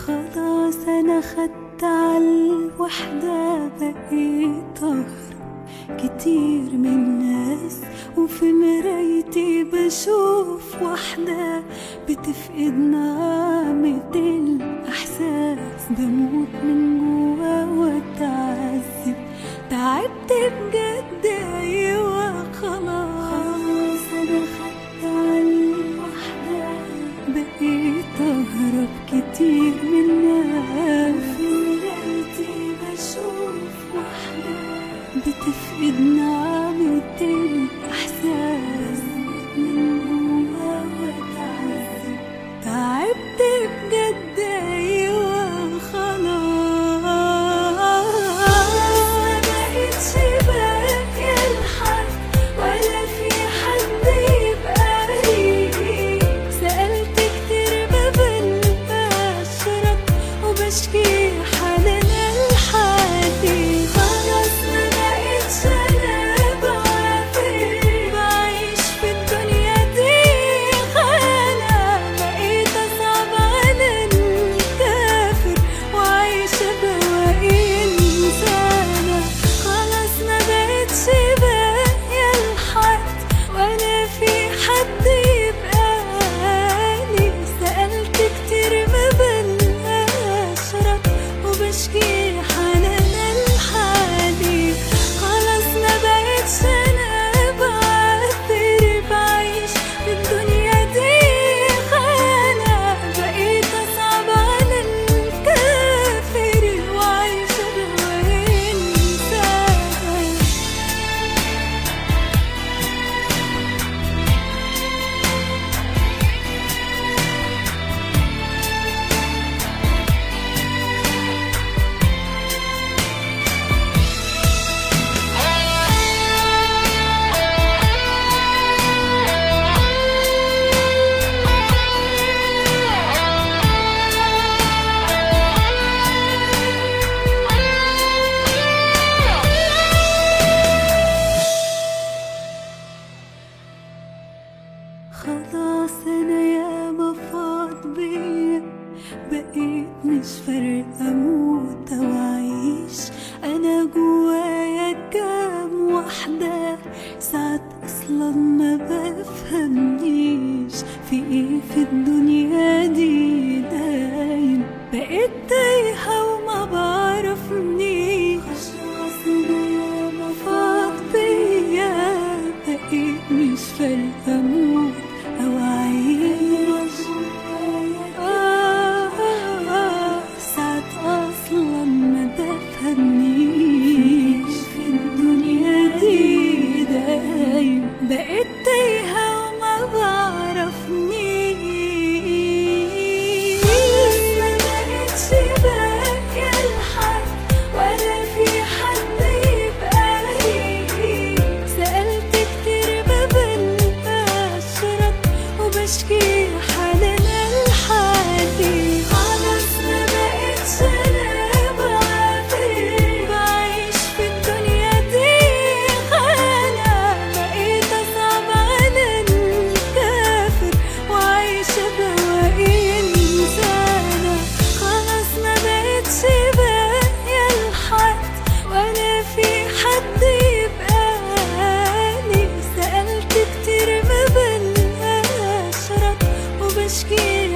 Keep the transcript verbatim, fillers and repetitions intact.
خلاص انا خدت عالوحدة، بقيت اهرب كتير من ناس، وفي مرايتي بشوف واحدة بتفقد نعمة الإحساس. بموت من جوا واتعذب، تعبت بجد أيوة خلاص أنا خدت عالوحدة، بقيت أهرب كتير من ناس، وفي مرايتي بشوف واحدة بتفقد نعمة الإحساس. من جوا واتعذب، تعبت بجد أيوة خلاص. مبقتش باقي لحد، ولا في حد يبقى لي. سألت كتير ما بلقاش رد، وبشكي حالنا لحالي. خلاص مبقتش أنا بعافر، بعيش في الدنيا دي خانة. بقيت أصعب على الكافر، وعايشة بواقي إنسانة. خلاص مبقتش باقية لحد، ولا في حد يبقى لي. سألت كتير ما بلقاش رد، وبشكي حالنا لحالي. خلاص مبقتش أنا بعافر، بعيش في الدنيا دي خانة. بقيت أصعب على الكافر، وعايشة بواقي إنسانة. خلاص انا ياما فاض بيا، بقيت مش فارقة اموت او اعيش. انا جوايا كام واحدة، ساعات اصلا ما بفهمنيش في ايه في الدنيا دي دايم. بقيت تايهة وما بعرفنيش. خلاص انا ياما فاض بيا، بقيت مش فارقة اموت أو أعيش. آه آه ساعات أصلا ما بفهمنيش في الدنيا دي دايم. بقيت تايهة وما بعرفنيش. ما بقتش باقية لحد، ولا في حد يبقى لي. سألت كتير ما بلقاش رد، وبشكي حالنا لحالي. خلاص ما بقتش أنا بعافر، بعيش في الدنيا دي خانة. بقيت أصعب على الكافر، وعايشة بواقي إنسانة. خلاص ما بقتش باقية لحد، ولا في حد يبقى لي. سألت كتير ما بلقاش رد، وبشكي